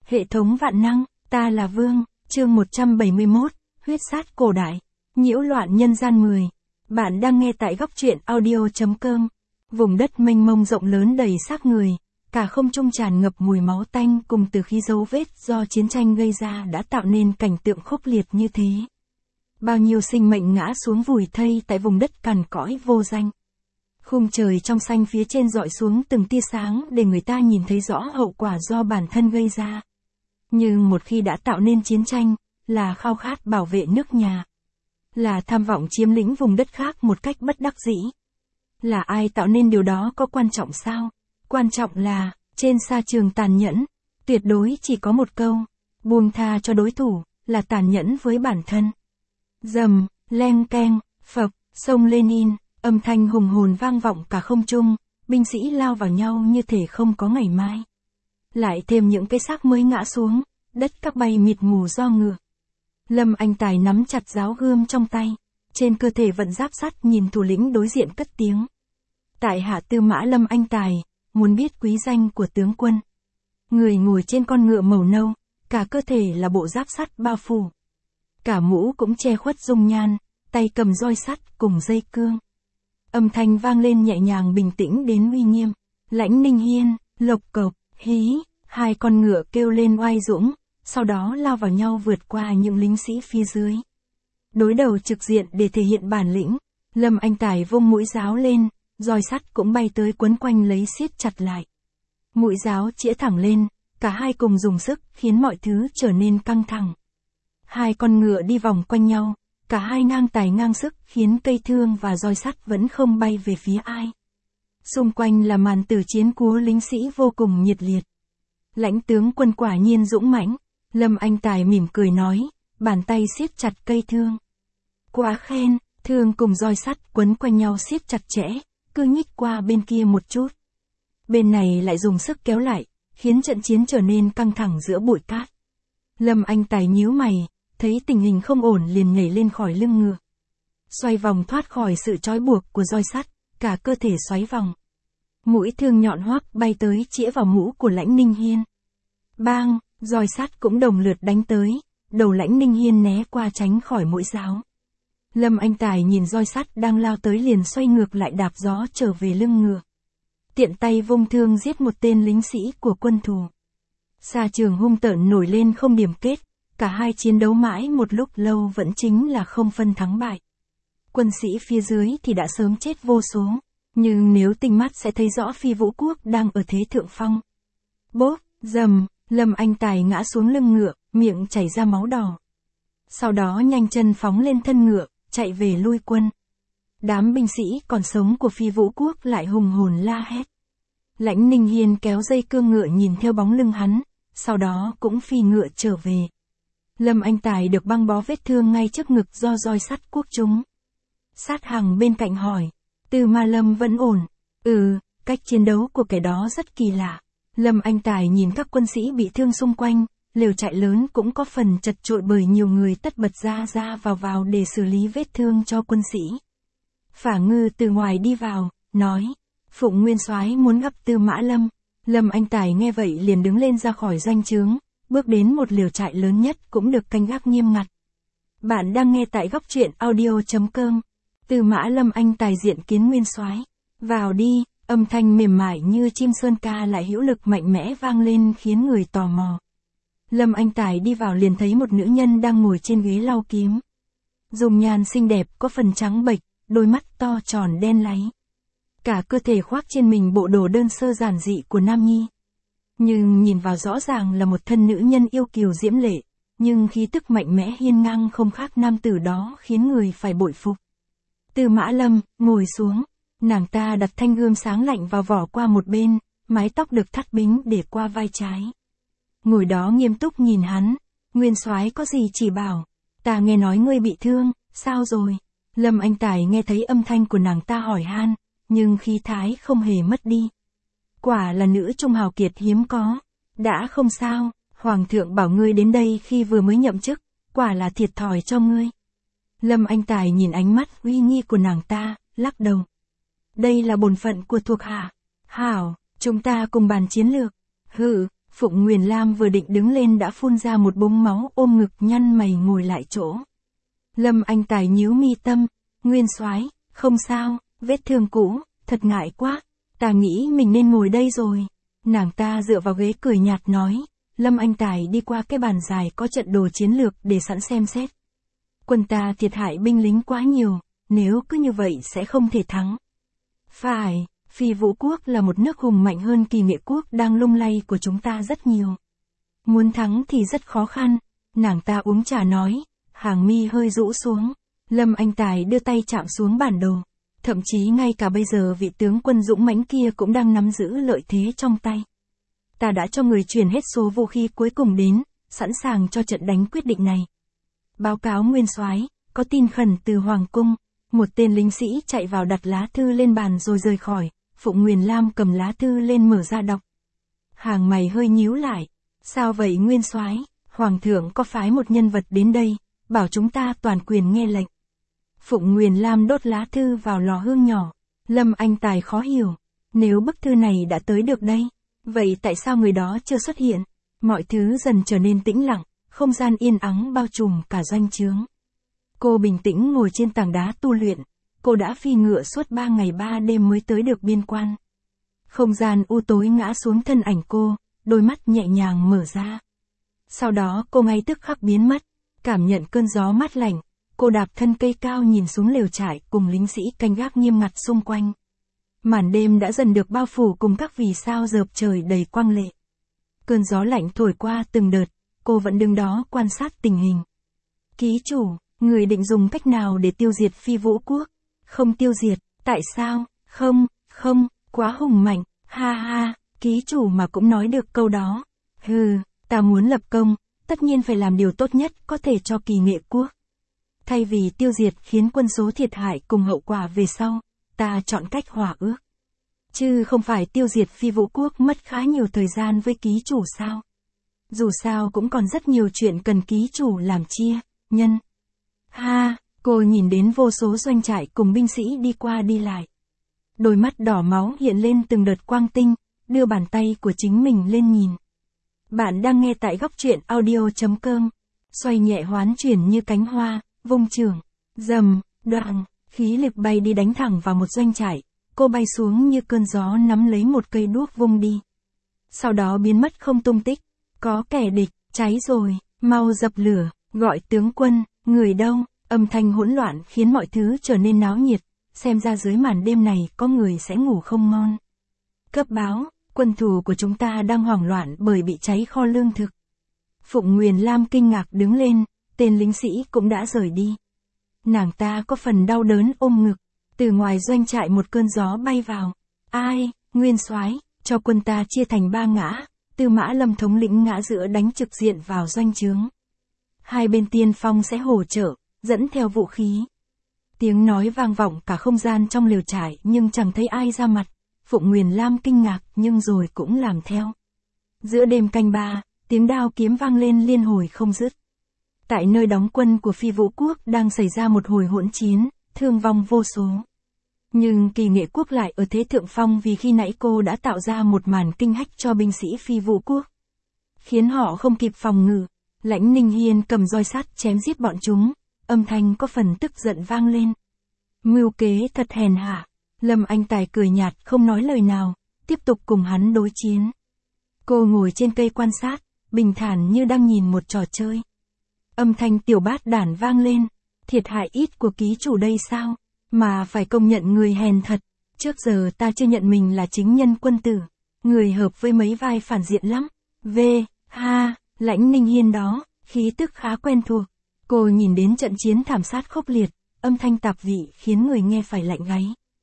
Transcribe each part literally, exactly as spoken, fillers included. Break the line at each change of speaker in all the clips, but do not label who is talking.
Hệ thống vạn năng, ta là Vương, chương một trăm bảy mươi mốt, huyết sát cổ đại, nhiễu loạn nhân gian mười. Bạn đang nghe tại góc truyện audio.com. Vùng đất mênh mông rộng lớn đầy xác người, cả không trung tràn ngập mùi máu tanh cùng từ khí dấu vết do chiến tranh gây ra đã tạo nên cảnh tượng khốc liệt như thế. Bao nhiêu sinh mệnh ngã xuống vùi thây tại vùng đất cằn cõi vô danh. Khung trời trong xanh phía trên dọi xuống từng tia sáng để người ta nhìn thấy rõ hậu quả do bản thân gây ra. Nhưng một khi đã tạo nên chiến tranh, là khao khát bảo vệ nước nhà. Là tham vọng chiếm lĩnh vùng đất khác một cách bất đắc dĩ. Là ai tạo nên điều đó có quan trọng sao? Quan trọng là, trên sa trường tàn nhẫn, tuyệt đối chỉ có một câu, buông tha cho đối thủ, là tàn nhẫn với bản thân. Rầm, leng keng, phập, sông Lenin, âm thanh hùng hồn vang vọng cả không trung, binh sĩ lao vào nhau như thể không có ngày mai. Lại thêm những cái xác mới ngã xuống, đất các bay mịt mù do ngựa. Lâm Anh Tài nắm chặt giáo gươm trong tay, trên cơ thể vận giáp sắt nhìn thủ lĩnh đối diện cất tiếng. Tại hạ Tư Mã Lâm Anh Tài, muốn biết quý danh của tướng quân. Người ngồi trên con ngựa màu nâu, cả cơ thể là bộ giáp sắt bao phủ. Cả mũ cũng che khuất dung nhan, tay cầm roi sắt cùng dây cương. Âm thanh vang lên nhẹ nhàng bình tĩnh đến uy nghiêm. Lãnh Ninh Hiên, lộc cộc, hí, hai con ngựa kêu lên oai dũng, sau đó lao vào nhau vượt qua những lính sĩ phía dưới. Đối đầu trực diện để thể hiện bản lĩnh, Lâm Anh Tài vung mũi giáo lên, roi sắt cũng bay tới quấn quanh lấy siết chặt lại. Mũi giáo chĩa thẳng lên, cả hai cùng dùng sức khiến mọi thứ trở nên căng thẳng. Hai con ngựa đi vòng quanh nhau, cả hai ngang tài ngang sức khiến cây thương và roi sắt vẫn không bay về phía ai. Xung quanh là màn tử chiến của lính sĩ vô cùng nhiệt liệt. Lãnh tướng quân quả nhiên dũng mãnh, Lâm Anh Tài mỉm cười nói, bàn tay siết chặt cây thương. Quá khen, thương cùng roi sắt quấn quanh nhau siết chặt chẽ, cứ nhích qua bên kia một chút. Bên này lại dùng sức kéo lại, khiến trận chiến trở nên căng thẳng giữa bụi cát. Lâm Anh Tài nhíu mày, thấy tình hình không ổn liền nhảy lên khỏi lưng ngựa. Xoay vòng thoát khỏi sự trói buộc của roi sắt, cả cơ thể xoáy vòng. Mũi thương nhọn hoắc bay tới chĩa vào mũ của Lãnh Ninh Hiên. Bang, roi sắt cũng đồng lượt đánh tới, đầu Lãnh Ninh Hiên né qua tránh khỏi mũi giáo. Lâm Anh Tài nhìn roi sắt đang lao tới liền xoay ngược lại đạp gió trở về lưng ngựa. Tiện tay vung thương giết một tên lính sĩ của quân thù. Sa trường hung tợn nổi lên không điểm kết, cả hai chiến đấu mãi một lúc lâu vẫn chính là không phân thắng bại. Quân sĩ phía dưới thì đã sớm chết vô số, nhưng nếu tinh mắt sẽ thấy rõ Phi Vũ Quốc đang ở thế thượng phong. Bốp, rầm, Lâm Anh Tài ngã xuống lưng ngựa, miệng chảy ra máu đỏ. Sau đó nhanh chân phóng lên thân ngựa, chạy về lui quân. Đám binh sĩ còn sống của Phi Vũ Quốc lại hùng hồn la hét. Lãnh Ninh Hiên kéo dây cương ngựa nhìn theo bóng lưng hắn, sau đó cũng phi ngựa trở về. Lâm Anh Tài được băng bó vết thương ngay trước ngực do roi sắt cuốc trúng. Sát Hằng bên cạnh hỏi, Tư Ma Lâm vẫn ổn? Ừ, cách chiến đấu của kẻ đó rất kỳ lạ. Lâm Anh Tài nhìn các quân sĩ bị thương xung quanh, lều trại lớn cũng có phần chật chội bởi nhiều người tất bật ra ra vào vào để xử lý vết thương cho quân sĩ. Phả Ngư từ ngoài đi vào, nói, Phụng Nguyên Soái muốn gặp Tư Mã Lâm. Lâm Anh Tài nghe vậy liền đứng lên ra khỏi doanh trướng, bước đến một lều trại lớn nhất cũng được canh gác nghiêm ngặt. Bạn đang nghe tại góc truyện audio.com. Tư Mã Lâm Anh Tài diện kiến Nguyên Soái. Vào đi, âm thanh mềm mại như chim sơn ca lại hữu lực mạnh mẽ vang lên khiến người tò mò. Lâm Anh Tài đi vào liền thấy một nữ nhân đang ngồi trên ghế lau kiếm. Dung nhan xinh đẹp có phần trắng bệch, đôi mắt to tròn đen láy. Cả cơ thể khoác trên mình bộ đồ đơn sơ giản dị của nam nhi. Nhưng nhìn vào rõ ràng là một thân nữ nhân yêu kiều diễm lệ, nhưng khí tức mạnh mẽ hiên ngang không khác nam tử đó khiến người phải bội phục. Tư Mã Lâm, ngồi xuống. Nàng ta đặt thanh gươm sáng lạnh vào vỏ qua một bên, mái tóc được thắt bính để qua vai trái. Ngồi đó nghiêm túc nhìn hắn, Nguyên Soái có gì chỉ bảo, ta nghe nói ngươi bị thương, sao rồi? Lâm Anh Tài nghe thấy âm thanh của nàng ta hỏi han, nhưng khí thái không hề mất đi. Quả là nữ trung hào kiệt hiếm có, đã không sao, Hoàng thượng bảo ngươi đến đây khi vừa mới nhậm chức, quả là thiệt thòi cho ngươi. Lâm Anh Tài nhìn ánh mắt uy nghi của nàng ta, lắc đầu. Đây là bổn phận của thuộc hạ. Hảo, chúng ta cùng bàn chiến lược. Hừ, Phụng Nguyền Lam vừa định đứng lên đã phun ra một búng máu, ôm ngực nhăn mày ngồi lại chỗ. Lâm Anh Tài nhíu mi tâm, Nguyên soái, không sao, vết thương cũ, thật ngại quá, ta nghĩ mình nên ngồi đây rồi. Nàng ta dựa vào ghế cười nhạt nói, Lâm Anh Tài đi qua cái bàn dài có trận đồ chiến lược để sẵn xem xét. Quân ta thiệt hại binh lính quá nhiều, nếu cứ như vậy sẽ không thể thắng. Phải, Phi Vũ Quốc là một nước hùng mạnh hơn Kỳ Nghệ Quốc đang lung lay của chúng ta rất nhiều. Muốn thắng thì rất khó khăn, nàng ta uống trà nói, hàng mi hơi rũ xuống. Lâm Anh Tài đưa tay chạm xuống bản đồ. Thậm chí ngay cả bây giờ vị tướng quân dũng mãnh kia cũng đang nắm giữ lợi thế trong tay. Ta đã cho người chuyển hết số vũ khí cuối cùng đến, sẵn sàng cho trận đánh quyết định này. Báo cáo Nguyên soái, có tin khẩn từ Hoàng cung. Một tên lính sĩ chạy vào đặt lá thư lên bàn rồi rời khỏi. Phụng Nguyền Lam cầm lá thư lên mở ra đọc. Hàng mày hơi nhíu lại. Sao vậy Nguyên soái? Hoàng thượng có phái một nhân vật đến đây, bảo chúng ta toàn quyền nghe lệnh. Phụng Nguyền Lam đốt lá thư vào lò hương nhỏ. Lâm Anh Tài khó hiểu. Nếu bức thư này đã tới được đây, vậy tại sao người đó chưa xuất hiện? Mọi thứ dần trở nên tĩnh lặng, không gian yên ắng bao trùm cả doanh trướng. Cô bình tĩnh ngồi trên tảng đá tu luyện. Cô đã phi ngựa suốt ba ngày ba đêm mới tới được biên quan. Không gian u tối ngã xuống thân ảnh cô, đôi mắt nhẹ nhàng mở ra. Sau đó cô ngay tức khắc biến mất, cảm nhận cơn gió mát lạnh. Cô đạp thân cây cao nhìn xuống lều trại cùng lính sĩ canh gác nghiêm ngặt xung quanh. Màn đêm đã dần được bao phủ cùng các vì sao rợp trời đầy quang lệ. Cơn gió lạnh thổi qua từng đợt, cô vẫn đứng đó quan sát tình hình. Ký chủ, người định dùng cách nào để tiêu diệt Phi Vũ Quốc? Không tiêu diệt, tại sao? Không, không, quá hùng mạnh, ha ha, ký chủ mà cũng nói được câu đó. Hừ, ta muốn lập công, tất nhiên phải làm điều tốt nhất có thể cho Kỳ Nghệ Quốc. Thay vì tiêu diệt khiến quân số thiệt hại cùng hậu quả về sau, ta chọn cách hòa ước. Chứ không phải tiêu diệt Phi Vũ Quốc mất khá nhiều thời gian với ký chủ sao. Dù sao cũng còn rất nhiều chuyện cần ký chủ làm chia, nhân. Ha, cô nhìn đến vô số doanh trại cùng binh sĩ đi qua đi lại. Đôi mắt đỏ máu hiện lên từng đợt quang tinh, đưa bàn tay của chính mình lên nhìn. Bạn đang nghe tại góc truyện audio chấm com. Xoay nhẹ hoán chuyển như cánh hoa, vung trường, dầm, đoạn, khí lực bay đi đánh thẳng vào một doanh trại. Cô bay xuống như cơn gió nắm lấy một cây đuốc vung đi. Sau đó biến mất không tung tích. Có kẻ địch, cháy rồi, mau dập lửa, gọi tướng quân, người đâu, âm thanh hỗn loạn khiến mọi thứ trở nên náo nhiệt, xem ra dưới màn đêm này có người sẽ ngủ không ngon. Cấp báo, quân thù của chúng ta đang hoảng loạn bởi bị cháy kho lương thực. Phụng Nguyền Lam kinh ngạc đứng lên, tên lính sĩ cũng đã rời đi. Nàng ta có phần đau đớn ôm ngực, từ ngoài doanh trại một cơn gió bay vào. Ai, Nguyên soái, cho quân ta chia thành ba ngã. Tư Mã Lâm thống lĩnh ngã giữa đánh trực diện vào doanh trướng. Hai bên tiên phong sẽ hỗ trợ, dẫn theo vũ khí. Tiếng nói vang vọng cả không gian trong lều trại nhưng chẳng thấy ai ra mặt. Phụng Nguyền Lam kinh ngạc nhưng rồi cũng làm theo. Giữa đêm canh ba, tiếng đao kiếm vang lên liên hồi không dứt. Tại nơi đóng quân của Phi Vũ Quốc đang xảy ra một hồi hỗn chiến, thương vong vô số. Nhưng Kỳ Nghệ Quốc lại ở thế thượng phong vì khi nãy cô đã tạo ra một màn kinh hách cho binh sĩ Phi Vũ Quốc. Khiến họ không kịp phòng ngự, Lãnh Ninh Hiên cầm roi sắt chém giết bọn chúng, âm thanh có phần tức giận vang lên. Mưu kế thật hèn hạ, Lâm Anh Tài cười nhạt không nói lời nào, tiếp tục cùng hắn đối chiến. Cô ngồi trên cây quan sát, bình thản như đang nhìn một trò chơi. Âm thanh tiểu bát đản vang lên, thiệt hại ít của ký chủ đây sao? Mà phải công nhận người hèn thật, trước giờ ta chưa nhận mình là chính nhân quân tử, người hợp với mấy vai phản diện lắm. V, ha, Lãnh Ninh Hiên đó, khí tức khá quen thuộc. Cô nhìn đến trận chiến thảm sát khốc liệt, âm thanh tạp vị khiến người nghe phải lạnh gáy.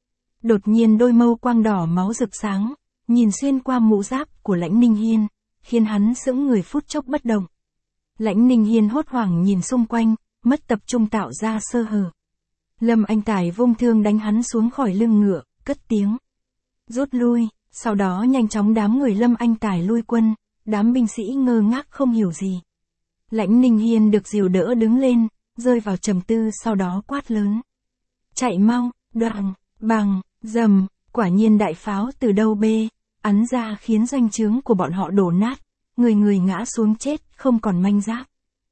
Đột nhiên đôi mâu quang đỏ máu rực sáng, nhìn xuyên qua mũ giáp của Lãnh Ninh Hiên, khiến hắn sững người phút chốc bất động. Lãnh Ninh Hiên hốt hoảng nhìn xung quanh, mất tập trung tạo ra sơ hở. Lâm Anh Tài vung thương đánh hắn xuống khỏi lưng ngựa, cất tiếng. Rút lui, sau đó nhanh chóng đám người Lâm Anh Tài lui quân, đám binh sĩ ngơ ngác không hiểu gì. Lãnh Ninh Hiên được dìu đỡ đứng lên, rơi vào trầm tư sau đó quát lớn. Chạy mau, đoạn, bằng, dầm, quả nhiên đại pháo từ đâu bê, ắn ra khiến doanh trướng của bọn họ đổ nát. người người ngã xuống chết, không còn manh giáp.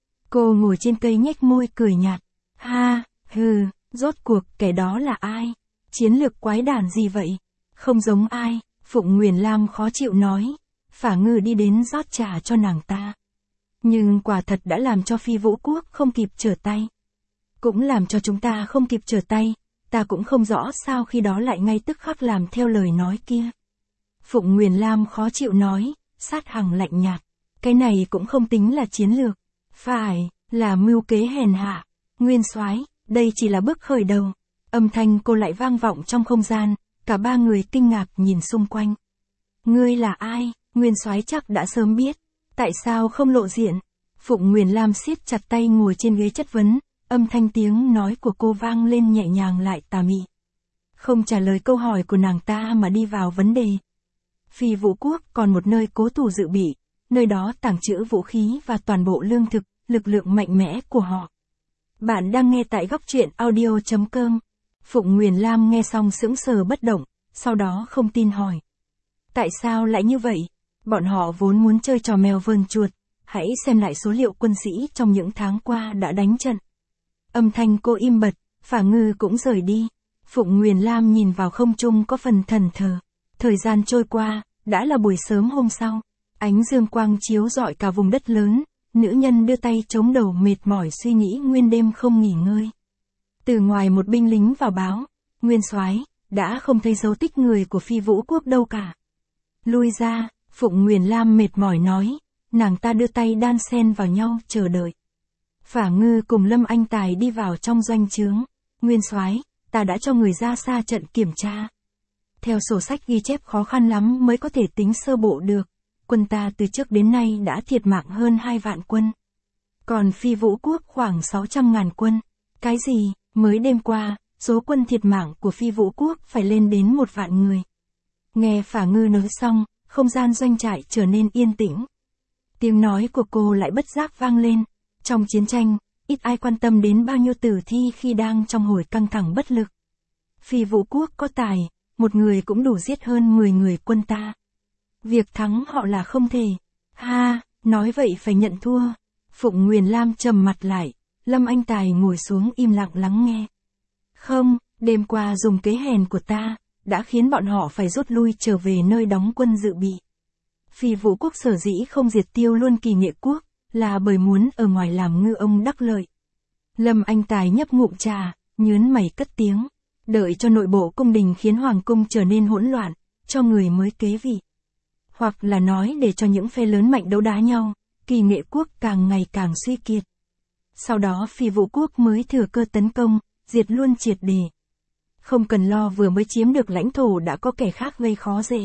Cô ngồi trên cây nhếch môi cười nhạt. Ha, hừ, rốt cuộc kẻ đó là ai? Chiến lược quái đản gì vậy? Không giống ai, Phụng Nguyền Lam khó chịu nói. Phả Ngư đi đến rót trà cho nàng ta. Nhưng quả thật đã làm cho Phi Vũ Quốc không kịp trở tay. Cũng làm cho chúng ta không kịp trở tay, ta cũng không rõ sao khi đó lại ngay tức khắc làm theo lời nói kia. Phụng Nguyền Lam khó chịu nói, Sát Hằng lạnh nhạt. Cái này cũng không tính là chiến lược. Phải, là mưu kế hèn hạ. Nguyên Soái, đây chỉ là bước khởi đầu. Âm thanh cô lại vang vọng trong không gian, cả ba người kinh ngạc nhìn xung quanh. Ngươi là ai? Nguyên Soái chắc đã sớm biết. Tại sao không lộ diện? Phụng Nguyền Lam siết chặt tay ngồi trên ghế chất vấn, âm thanh tiếng nói của cô vang lên nhẹ nhàng lại tà mị. Không trả lời câu hỏi của nàng ta mà đi vào vấn đề. Phi Vũ Quốc còn một nơi cố thủ dự bị, nơi đó tàng trữ vũ khí và toàn bộ lương thực, lực lượng mạnh mẽ của họ. Bạn đang nghe tại góc truyện audio chấm com. Phụng Nguyền Lam nghe xong sững sờ bất động, sau đó không tin hỏi. Tại sao lại như vậy? Bọn họ vốn muốn chơi trò mèo vờn chuột, hãy xem lại số liệu quân sĩ trong những tháng qua đã đánh trận. Âm thanh cô im bặt, Phả Ngư cũng rời đi. Phụng Nguyền Lam nhìn vào không trung có phần thần thờ. Thời gian trôi qua, đã là buổi sớm hôm sau. Ánh dương quang chiếu rọi cả vùng đất lớn, nữ nhân đưa tay chống đầu mệt mỏi suy nghĩ nguyên đêm không nghỉ ngơi. Từ ngoài một binh lính vào báo, Nguyên Soái, đã không thấy dấu tích người của Phi Vũ Quốc đâu cả. Lui ra, Phụng Nguyền Lam mệt mỏi nói, nàng ta đưa tay đan xen vào nhau chờ đợi. Phả Ngư cùng Lâm Anh Tài đi vào trong doanh trướng. Nguyên Soái, ta đã cho người ra xa trận kiểm tra. Theo sổ sách ghi chép khó khăn lắm mới có thể tính sơ bộ được. Quân ta từ trước đến nay đã thiệt mạng hơn hai vạn quân. Còn Phi Vũ Quốc khoảng sáu trăm ngàn quân. Cái gì, mới đêm qua, số quân thiệt mạng của Phi Vũ Quốc phải lên đến một vạn người. Nghe Phả Ngư nói xong, không gian doanh trại trở nên yên tĩnh. Tiếng nói của cô lại bất giác vang lên. Trong chiến tranh, ít ai quan tâm đến bao nhiêu tử thi khi đang trong hồi căng thẳng bất lực. Phi Vũ Quốc có tài, một người cũng đủ giết hơn mười người quân ta. Việc thắng họ là không thể. Ha, nói vậy phải nhận thua. Phụng Nguyền Lam trầm mặt lại, Lâm Anh Tài ngồi xuống im lặng lắng nghe. Không, đêm qua dùng kế hèn của ta, đã khiến bọn họ phải rút lui trở về nơi đóng quân dự bị. Phi Vũ Quốc sở dĩ không diệt tiêu luôn Kỳ Nghệ Quốc, là bởi muốn ở ngoài làm ngư ông đắc lợi. Lâm Anh Tài nhấp ngụm trà, nhớn mày cất tiếng. Đợi cho nội bộ cung đình khiến hoàng cung trở nên hỗn loạn, cho người mới kế vị. Hoặc là nói để cho những phe lớn mạnh đấu đá nhau, Kỳ Nghệ Quốc càng ngày càng suy kiệt. Sau đó Phi Vũ Quốc mới thừa cơ tấn công, diệt luôn triệt để. Không cần lo vừa mới chiếm được lãnh thổ đã có kẻ khác gây khó dễ.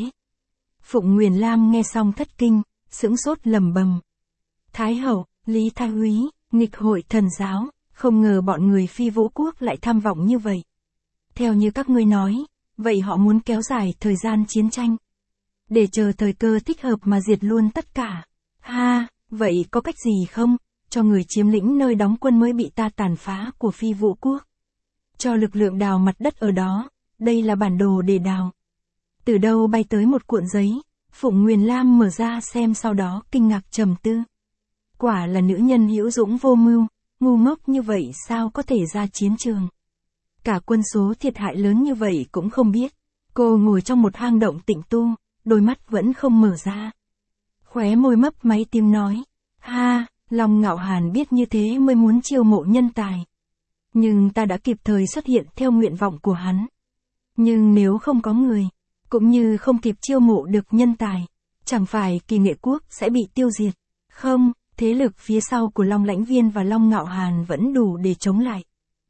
Phụng Nguyền Lam nghe xong thất kinh, sững sốt lầm bầm. Thái hậu, Lý Thái Úy, nghịch hội thần giáo, không ngờ bọn người Phi Vũ Quốc lại tham vọng như vậy. Theo như các ngươi nói, vậy họ muốn kéo dài thời gian chiến tranh. Để chờ thời cơ thích hợp mà diệt luôn tất cả. Ha, vậy có cách gì không? Cho người chiếm lĩnh nơi đóng quân mới bị ta tàn phá của Phi Vũ Quốc. Cho lực lượng đào mặt đất ở đó, đây là bản đồ để đào. Từ đâu bay tới một cuộn giấy, Phụng Nguyền Lam mở ra xem sau đó kinh ngạc trầm tư. Quả là nữ nhân hữu dũng vô mưu, ngu ngốc như vậy sao có thể ra chiến trường. Cả quân số thiệt hại lớn như vậy cũng không biết. Cô ngồi trong một hang động tịnh tu, đôi mắt vẫn không mở ra. Khóe môi mấp máy tiếng nói. Ha, Long Ngạo Hàn biết như thế mới muốn chiêu mộ nhân tài. Nhưng ta đã kịp thời xuất hiện theo nguyện vọng của hắn. Nhưng nếu không có người, cũng như không kịp chiêu mộ được nhân tài, chẳng phải Kỳ Nghệ Quốc sẽ bị tiêu diệt. Không, thế lực phía sau của Long Lãnh Viên và Long Ngạo Hàn vẫn đủ để chống lại.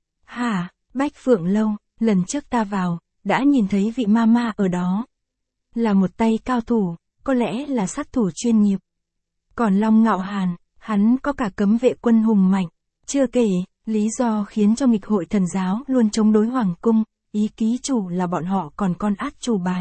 Hả, Bách Phượng Lâu, lần trước ta vào, đã nhìn thấy vị ma ma ở đó. Là một tay cao thủ, có lẽ là sát thủ chuyên nghiệp. Còn Long Ngạo Hàn, hắn có cả cấm vệ quân hùng mạnh. Chưa kể, lý do khiến cho nghịch hội thần giáo luôn chống đối hoàng cung, ý ký chủ là bọn họ còn con át chủ bài.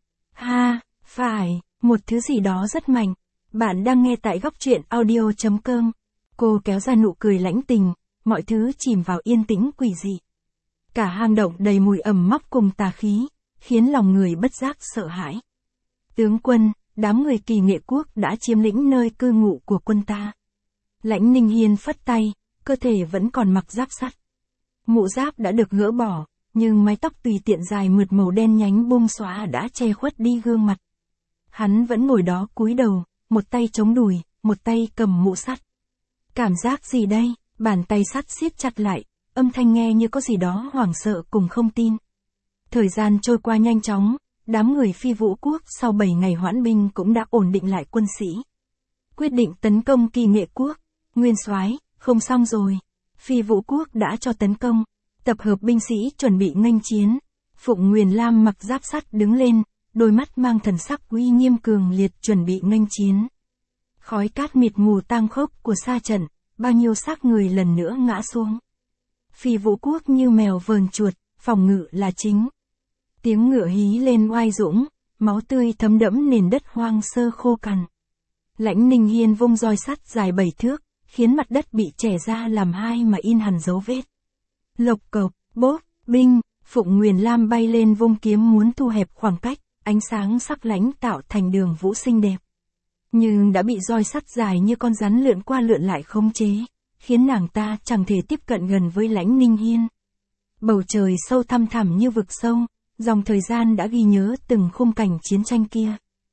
Ha, phải, một thứ gì đó rất mạnh. Bạn đang nghe tại góc truyện audio chấm com. Cô kéo ra nụ cười lãnh tình, mọi thứ chìm vào yên tĩnh quỷ dị. Cả hang động đầy mùi ẩm mốc cùng tà khí, khiến lòng người bất giác sợ hãi. Tướng quân, đám người Kỳ Nghệ Quốc đã chiếm lĩnh nơi cư ngụ của quân ta. Lãnh Ninh Hiên phất tay, cơ thể vẫn còn mặc giáp sắt. Mũ giáp đã được gỡ bỏ, nhưng mái tóc tùy tiện dài mượt màu đen nhánh bung xóa đã che khuất đi gương mặt. Hắn vẫn ngồi đó cúi đầu, một tay chống đùi, một tay cầm mũ sắt. Cảm giác gì đây? Bàn tay sắt siết chặt lại, âm thanh nghe như có gì đó hoảng sợ cùng không tin. Thời gian trôi qua nhanh chóng, đám người Phi Vũ Quốc sau bảy ngày hoãn binh cũng đã ổn định lại quân sĩ. Quyết định tấn công Kỳ Nghệ Quốc. Nguyên soái, không xong rồi. Phi Vũ Quốc đã cho tấn công, tập hợp binh sĩ chuẩn bị nghênh chiến. Phụng Nguyền Lam mặc giáp sắt đứng lên, đôi mắt mang thần sắc uy nghiêm cường liệt chuẩn bị nghênh chiến. Khói cát mịt mù tang khốc của sa trận, bao nhiêu xác người lần nữa ngã xuống. Phi Vũ Quốc như mèo vờn chuột, phòng ngự là chính. Tiếng ngựa hí lên oai dũng, máu tươi thấm đẫm nền đất hoang sơ khô cằn. Lãnh Ninh Hiên vung roi sắt dài bảy thước, khiến mặt đất bị chẻ ra làm hai mà in hẳn dấu vết. Lộc cộc, bốp, binh, Phụng Nguyền Lam bay lên vung kiếm muốn thu hẹp khoảng cách, ánh sáng sắc lãnh tạo thành đường vũ xinh đẹp. Nhưng đã bị roi sắt dài như con rắn lượn qua lượn lại khống chế, khiến nàng ta chẳng thể tiếp cận gần với Lãnh Ninh Hiên. Bầu trời sâu thăm thẳm như vực sâu, dòng thời gian đã ghi nhớ từng khung cảnh chiến tranh kia.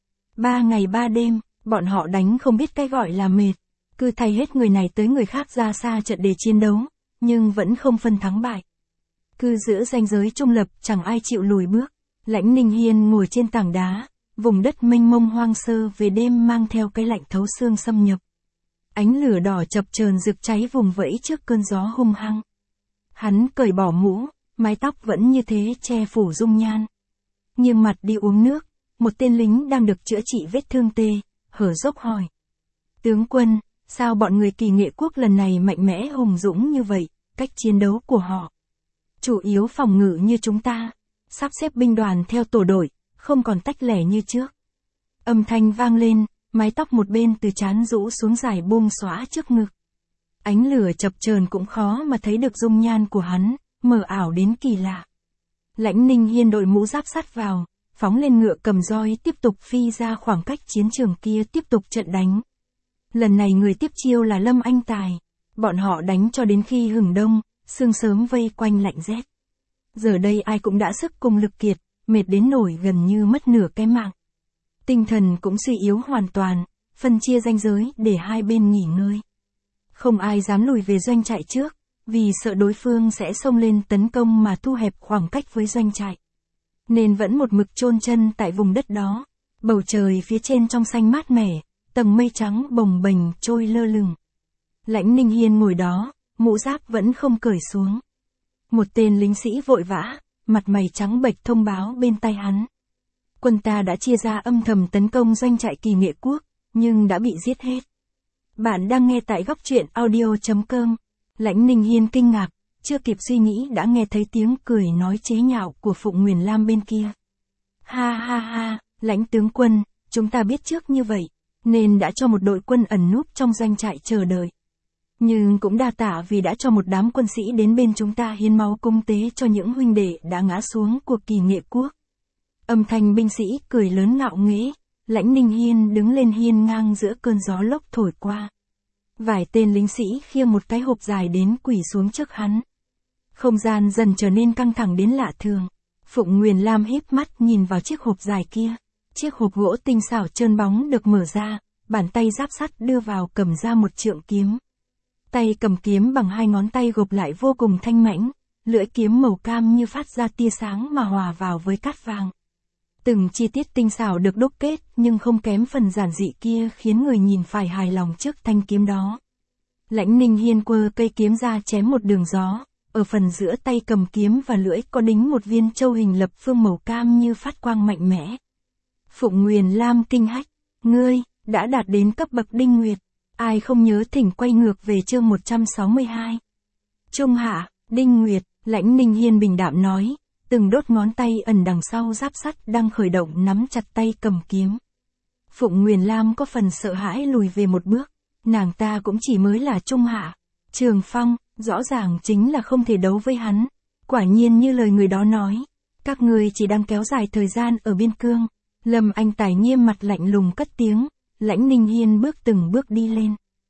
Ba ngày ba đêm, bọn họ đánh không biết cái gọi là mệt, cứ thay hết người này tới người khác ra xa trận để chiến đấu, nhưng vẫn không phân thắng bại. Cứ giữa ranh giới trung lập chẳng ai chịu lùi bước. Lãnh Ninh Hiên ngồi trên tảng đá, vùng đất mênh mông hoang sơ về đêm mang theo cái lạnh thấu xương xâm nhập. Ánh lửa đỏ chập chờn rực cháy vùng vẫy trước cơn gió hung hăng. Hắn cởi bỏ mũ, mái tóc vẫn như thế che phủ dung nhan. Nghiêng mặt đi uống nước, một tên lính đang được chữa trị vết thương tê, hở dốc hỏi. Tướng quân, sao bọn người Kỳ Nghệ Quốc lần này mạnh mẽ hùng dũng như vậy, cách chiến đấu của họ chủ yếu phòng ngự như chúng ta, sắp xếp binh đoàn theo tổ đội, không còn tách lẻ như trước. Âm thanh vang lên, mái tóc một bên từ trán rũ xuống dài buông xõa trước ngực. Ánh lửa chập chờn cũng khó mà thấy được dung nhan của hắn, mờ ảo đến kỳ lạ. Lãnh Ninh Hiên đội mũ giáp sắt vào, phóng lên ngựa cầm roi tiếp tục phi ra khoảng cách chiến trường kia tiếp tục trận đánh. Lần này người tiếp chiêu là Lâm Anh Tài. Bọn họ đánh cho đến khi hừng đông, sương sớm vây quanh lạnh rét. Giờ đây ai cũng đã sức cùng lực kiệt, mệt đến nổi gần như mất nửa cái mạng. Tinh thần cũng suy yếu hoàn toàn, phân chia ranh giới để hai bên nghỉ ngơi. Không ai dám lùi về doanh trại trước, vì sợ đối phương sẽ xông lên tấn công mà thu hẹp khoảng cách với doanh trại. Nên vẫn một mực chôn chân tại vùng đất đó. Bầu trời phía trên trong xanh mát mẻ, tầng mây trắng bồng bềnh trôi lơ lửng. Lãnh Ninh Hiên ngồi đó, mũ giáp vẫn không cởi xuống. Một tên lính sĩ vội vã, mặt mày trắng bệch thông báo bên tai hắn. Quân ta đã chia ra âm thầm tấn công doanh trại Kỳ Nghệ Quốc, nhưng đã bị giết hết. Bạn đang nghe tại góc truyện audio chấm com. Lãnh Ninh Hiên kinh ngạc, chưa kịp suy nghĩ đã nghe thấy tiếng cười nói chế nhạo của Phụng Nguyền Lam bên kia. Ha ha ha, Lãnh tướng quân, chúng ta biết trước như vậy, nên đã cho một đội quân ẩn núp trong doanh trại chờ đợi. Nhưng cũng đa tạ vì đã cho một đám quân sĩ đến bên chúng ta hiến máu cúng tế cho những huynh đệ đã ngã xuống của Kỳ Nghệ Quốc. Âm thanh binh sĩ cười lớn ngạo nghễ, Lãnh Ninh Hiên đứng lên hiên ngang giữa cơn gió lốc thổi qua. Vài tên lính sĩ khiêng một cái hộp dài đến quỳ xuống trước hắn. Không gian dần trở nên căng thẳng đến lạ thường. Phụng Nguyền Lam híp mắt nhìn vào chiếc hộp dài kia. Chiếc hộp gỗ tinh xảo trơn bóng được mở ra, bàn tay giáp sắt đưa vào cầm ra một trượng kiếm. Tay cầm kiếm bằng hai ngón tay gộp lại vô cùng thanh mãnh, lưỡi kiếm màu cam như phát ra tia sáng mà hòa vào với cát vàng. Từng chi tiết tinh xảo được đúc kết nhưng không kém phần giản dị kia khiến người nhìn phải hài lòng trước thanh kiếm đó. Lãnh Ninh Hiên quơ cây kiếm ra chém một đường gió, ở phần giữa tay cầm kiếm và lưỡi có đính một viên châu hình lập phương màu cam như phát quang mạnh mẽ. Phụng Nguyền Lam kinh hách, ngươi, đã đạt đến cấp bậc Đinh Nguyệt. Ai không nhớ thỉnh quay ngược về chương một trăm sáu mươi hai. Trung hạ, Đinh Nguyệt, Lãnh Ninh Hiên bình đạm nói, từng đốt ngón tay ẩn đằng sau giáp sắt đang khởi động nắm chặt tay cầm kiếm. Phụng Nguyền Lam có phần sợ hãi lùi về một bước, nàng ta cũng chỉ mới là trung hạ. Trường Phong, rõ ràng chính là không thể đấu với hắn. Quả nhiên như lời người đó nói, các ngươi chỉ đang kéo dài thời gian ở biên cương, Lâm Anh Tài nghiêm mặt lạnh lùng cất tiếng, Lãnh Ninh Hiên bước từng bước đi lên.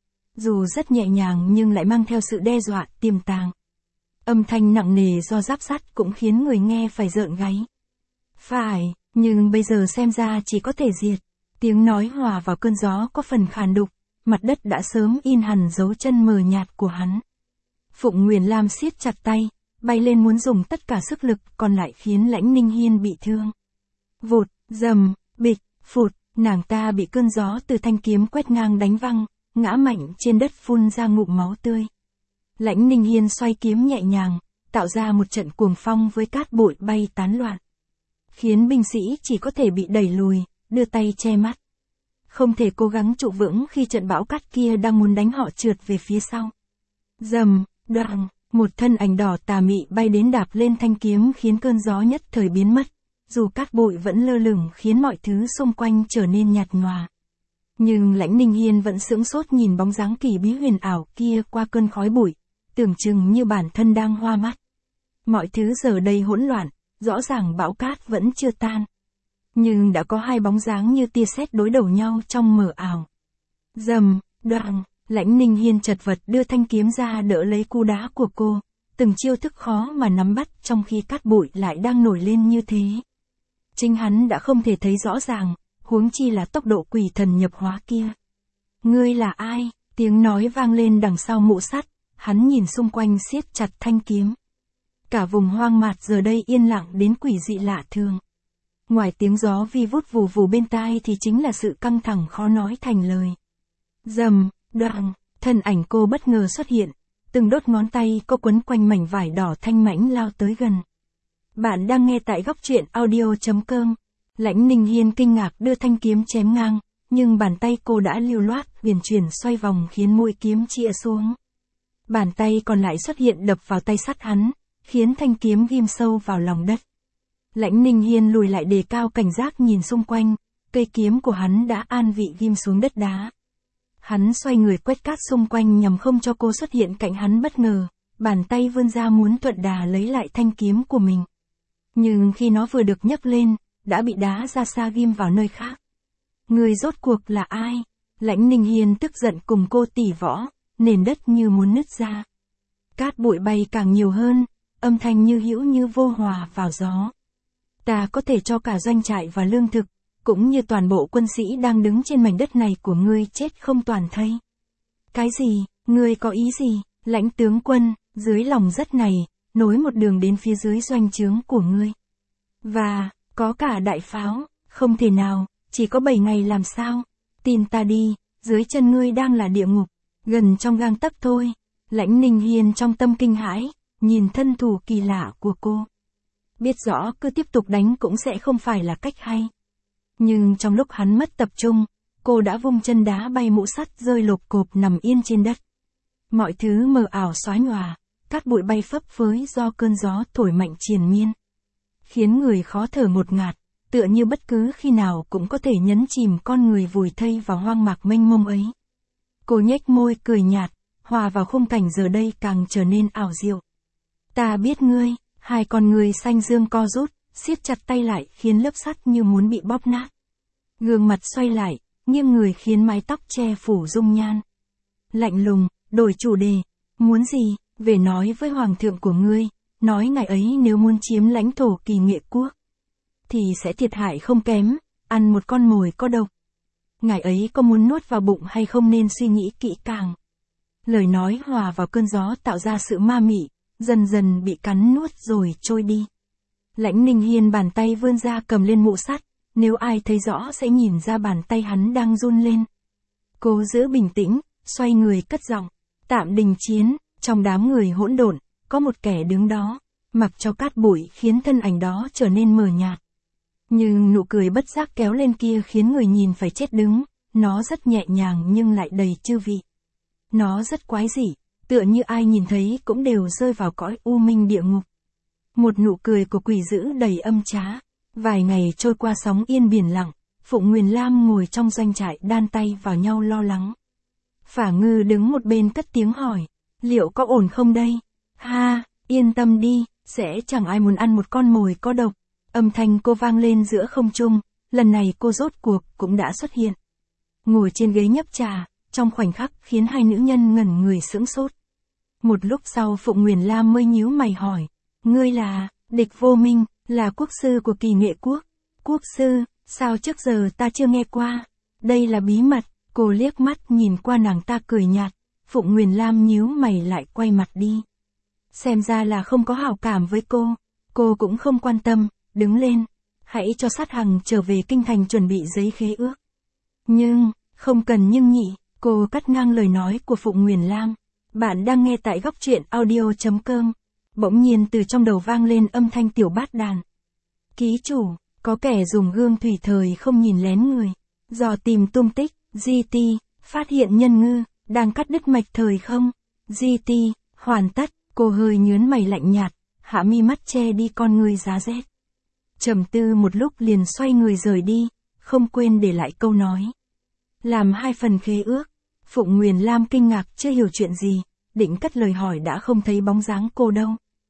Dù rất nhẹ nhàng nhưng lại mang theo sự đe dọa, tiềm tàng. Âm thanh nặng nề do giáp sắt cũng khiến người nghe phải rợn gáy. Phải, nhưng bây giờ xem ra chỉ có thể diệt. Tiếng nói hòa vào cơn gió có phần khàn đục, mặt đất đã sớm in hẳn dấu chân mờ nhạt của hắn. Phụng Nguyên Lam siết chặt tay, bay lên muốn dùng tất cả sức lực còn lại khiến Lãnh Ninh Hiên bị thương. Vụt, dầm, bịch, phụt, nàng ta bị cơn gió từ thanh kiếm quét ngang đánh văng, ngã mạnh trên đất phun ra ngụm máu tươi. Lãnh Ninh Hiên xoay kiếm nhẹ nhàng, tạo ra một trận cuồng phong với cát bụi bay tán loạn. Khiến binh sĩ chỉ có thể bị đẩy lùi, đưa tay che mắt. Không thể cố gắng trụ vững khi trận bão cát kia đang muốn đánh họ trượt về phía sau. Dầm, đoàng, một thân ảnh đỏ tà mị bay đến đạp lên thanh kiếm khiến cơn gió nhất thời biến mất. Dù cát bụi vẫn lơ lửng khiến mọi thứ xung quanh trở nên nhạt nhòa. Nhưng Lãnh Ninh Hiên vẫn sững sốt nhìn bóng dáng kỳ bí huyền ảo kia qua cơn khói bụi, tưởng chừng như bản thân đang hoa mắt. Mọi thứ giờ đây hỗn loạn, rõ ràng bão cát vẫn chưa tan. Nhưng đã có hai bóng dáng như tia sét đối đầu nhau trong mờ ảo. Dầm, đoàng, Lãnh Ninh Hiên chật vật đưa thanh kiếm ra đỡ lấy cú đá của cô, từng chiêu thức khó mà nắm bắt trong khi cát bụi lại đang nổi lên như thế. Chính hắn đã không thể thấy rõ ràng, huống chi là tốc độ quỷ thần nhập hóa kia. Ngươi là ai? Tiếng nói vang lên đằng sau mũ sắt, hắn nhìn xung quanh siết chặt thanh kiếm. Cả vùng hoang mạc giờ đây yên lặng đến quỷ dị lạ thường. Ngoài tiếng gió vi vút vù vù bên tai thì chính là sự căng thẳng khó nói thành lời. Dầm, đoàng, thân ảnh cô bất ngờ xuất hiện, từng đốt ngón tay có quấn quanh mảnh vải đỏ thanh mãnh lao tới gần. Bạn đang nghe tại góc truyện audio chấm com. Lãnh Ninh Hiên kinh ngạc đưa thanh kiếm chém ngang, nhưng bàn tay cô đã lưu loát, huyền chuyển xoay vòng khiến mũi kiếm chĩa xuống. Bàn tay còn lại xuất hiện đập vào tay sắt hắn, khiến thanh kiếm ghim sâu vào lòng đất. Lãnh Ninh Hiên lùi lại đề cao cảnh giác nhìn xung quanh, cây kiếm của hắn đã an vị ghim xuống đất đá. Hắn xoay người quét cát xung quanh nhằm không cho cô xuất hiện cạnh hắn bất ngờ, bàn tay vươn ra muốn thuận đà lấy lại thanh kiếm của mình. Nhưng khi nó vừa được nhấc lên, đã bị đá ra xa ghim vào nơi khác. Người rốt cuộc là ai? Lãnh Ninh Hiên tức giận cùng cô tỉ võ, nền đất như muốn nứt ra. Cát bụi bay càng nhiều hơn, âm thanh như hữu như vô hòa vào gió. Ta có thể cho cả doanh trại và lương thực, cũng như toàn bộ quân sĩ đang đứng trên mảnh đất này của ngươi chết không toàn thây. Cái gì? Ngươi có ý gì? Lãnh tướng quân, dưới lòng đất này, nối một đường đến phía dưới doanh trướng của ngươi. Và, có cả đại pháo, không thể nào, chỉ có bảy ngày làm sao? Tin ta đi, dưới chân ngươi đang là địa ngục, gần trong gang tấc thôi. Lãnh Ninh Hiên trong tâm kinh hãi, nhìn thân thủ kỳ lạ của cô. Biết rõ cứ tiếp tục đánh cũng sẽ không phải là cách hay. Nhưng trong lúc hắn mất tập trung, cô đã vung chân đá bay mũ sắt rơi lộp cộp nằm yên trên đất. Mọi thứ mờ ảo xóa nhòa, cát bụi bay phấp phới do cơn gió thổi mạnh triền miên. Khiến người khó thở ngột ngạt, tựa như bất cứ khi nào cũng có thể nhấn chìm con người vùi thây vào hoang mạc mênh mông ấy. Cô nhếch môi cười nhạt, hòa vào khung cảnh giờ đây càng trở nên ảo diệu. Ta biết ngươi, hai con người xanh dương co rút, siết chặt tay lại khiến lớp sắt như muốn bị bóp nát. Gương mặt xoay lại, nghiêng người khiến mái tóc che phủ dung nhan. Lạnh lùng, đổi chủ đề, muốn gì, về nói với hoàng thượng của ngươi, nói ngài ấy nếu muốn chiếm lãnh thổ Kỳ Nghệ quốc, thì sẽ thiệt hại không kém, ăn một con mồi có độc. Ngài ấy có muốn nuốt vào bụng hay không nên suy nghĩ kỹ càng. Lời nói hòa vào cơn gió tạo ra sự ma mị, dần dần bị cắn nuốt rồi trôi đi. Lãnh Ninh Hiên bàn tay vươn ra cầm lên mũ sắt, nếu ai thấy rõ sẽ nhìn ra bàn tay hắn đang run lên. Cô giữ bình tĩnh, xoay người cất giọng, tạm đình chiến, trong đám người hỗn độn, có một kẻ đứng đó, mặc cho cát bụi khiến thân ảnh đó trở nên mờ nhạt. Nhưng nụ cười bất giác kéo lên kia khiến người nhìn phải chết đứng, nó rất nhẹ nhàng nhưng lại đầy chư vị. Nó rất quái dị, tựa như ai nhìn thấy cũng đều rơi vào cõi u minh địa ngục. Một nụ cười của quỷ dữ đầy âm trá. Vài ngày trôi qua sóng yên biển lặng, Phụng Nguyên Lam ngồi trong doanh trại đan tay vào nhau lo lắng. Phả Ngư đứng một bên cất tiếng hỏi, liệu có ổn không đây? Ha, yên tâm đi, sẽ chẳng ai muốn ăn một con mồi có độc. Âm thanh cô vang lên giữa không trung, lần này cô rốt cuộc cũng đã xuất hiện. Ngồi trên ghế nhấp trà, trong khoảnh khắc khiến hai nữ nhân ngẩn người sững sốt. Một lúc sau Phụng Nguyền Lam mới nhíu mày hỏi, ngươi là, Địch Vô Minh, là quốc sư của Kỳ Nghệ Quốc. Quốc sư, sao trước giờ ta chưa nghe qua, đây là bí mật. Cô liếc mắt nhìn qua nàng ta cười nhạt, Phụng Nguyền Lam nhíu mày lại quay mặt đi. Xem ra là không có hảo cảm với cô, cô cũng không quan tâm, đứng lên, hãy cho Sát Hằng trở về kinh thành chuẩn bị giấy khế ước. Nhưng, không cần nhưng nhỉ, cô cắt ngang lời nói của Phụng Nguyền Lam. Bạn đang nghe tại góc truyện audio.com. Bỗng nhiên từ trong đầu vang lên âm thanh tiểu bát đàn. Ký chủ, có kẻ dùng gương thủy thời không nhìn lén người, dò tìm tung tích, giê tê, phát hiện nhân ngư, đang cắt đứt mạch thời không. giê tê, hoàn tất, cô hơi nhớn mày lạnh nhạt, hạ mi mắt che đi con người giá rét. Trầm tư một lúc liền xoay người rời đi, không quên để lại câu nói. Làm hai phần khế ước, Phụng Nguyền Lam kinh ngạc chưa hiểu chuyện gì, định cất lời hỏi đã không thấy bóng dáng cô đâu.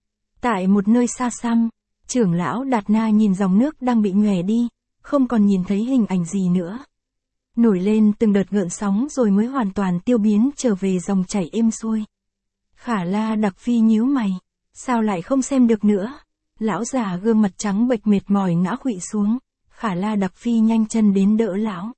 Tại một nơi xa xăm, trưởng lão Đạt Na nhìn dòng nước đang bị nhòe đi, không còn nhìn thấy hình ảnh gì nữa. Nổi lên từng đợt gợn sóng rồi mới hoàn toàn tiêu biến trở về dòng chảy êm xuôi. Khả La Đặc Phi nhíu mày, sao lại không xem được nữa? Lão già gương mặt trắng bệch mệt mỏi ngã khuỵu xuống, Khả La Đặc Phi nhanh chân đến đỡ lão.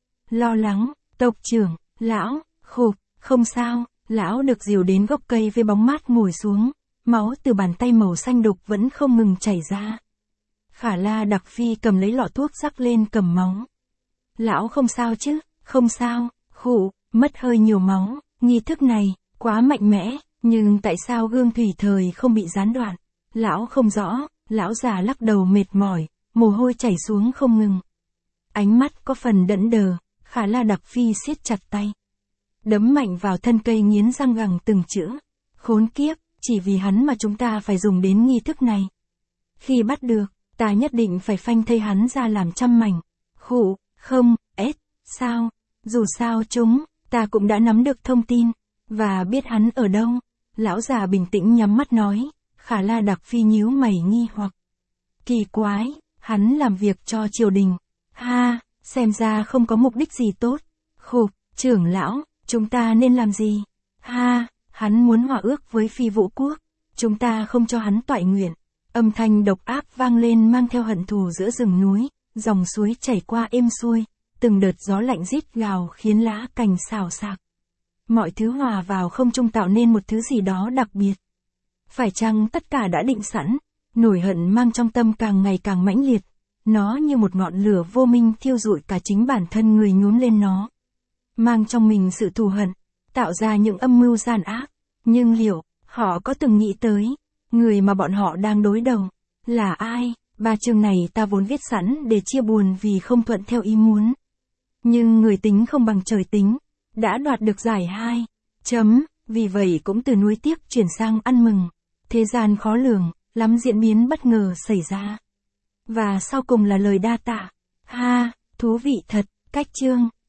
Lo lắng, tộc trưởng, lão, khục, không sao, lão được dìu đến gốc cây với bóng mát ngồi xuống, máu từ bàn tay màu xanh đục vẫn không ngừng chảy ra. Khả La Đặc Phi cầm lấy lọ thuốc rắc lên cầm máu. Lão không sao chứ, không sao, khụ, mất hơi nhiều máu, nghi thức này, quá mạnh mẽ, nhưng tại sao gương thủy thời không bị gián đoạn? Lão không rõ, lão già lắc đầu mệt mỏi, mồ hôi chảy xuống không ngừng. Ánh mắt có phần đẫn đờ, Khả La Đặc Phi siết chặt tay. Đấm mạnh vào thân cây nghiến răng gằn từng chữ. Khốn kiếp, chỉ vì hắn mà chúng ta phải dùng đến nghi thức này. Khi bắt được, ta nhất định phải phanh thây hắn ra làm trăm mảnh. Khụ, không, ết, sao, dù sao chúng, ta cũng đã nắm được thông tin, và biết hắn ở đâu. Lão già bình tĩnh nhắm mắt nói, Khả La Đặc Phi nhíu mày nghi hoặc. Kỳ quái, hắn làm việc cho triều đình. Ha, xem ra không có mục đích gì tốt. Khục, trưởng lão, chúng ta nên làm gì? Ha, hắn muốn hòa ước với Phi Vũ Quốc. Chúng ta không cho hắn toại nguyện. Âm thanh độc ác vang lên mang theo hận thù giữa rừng núi, dòng suối chảy qua êm xuôi, từng đợt gió lạnh rít gào khiến lá cành xào xạc. Mọi thứ hòa vào không trung tạo nên một thứ gì đó đặc biệt. Phải chăng tất cả đã định sẵn? Nổi hận mang trong tâm càng ngày càng mãnh liệt. Nó như một ngọn lửa vô minh thiêu rụi cả chính bản thân người nhuốm lên nó. Mang trong mình sự thù hận, tạo ra những âm mưu gian ác. Nhưng liệu, họ có từng nghĩ tới, người mà bọn họ đang đối đầu, là ai? Ba chương này ta vốn viết sẵn để chia buồn vì không thuận theo ý muốn. Nhưng người tính không bằng trời tính, đã đoạt được giải hai. Chấm, vì vậy cũng từ nuối tiếc chuyển sang ăn mừng. Thế gian khó lường, lắm diễn biến bất ngờ xảy ra. Và sau cùng là lời đa tạ. Ha, thú vị thật, cách chương.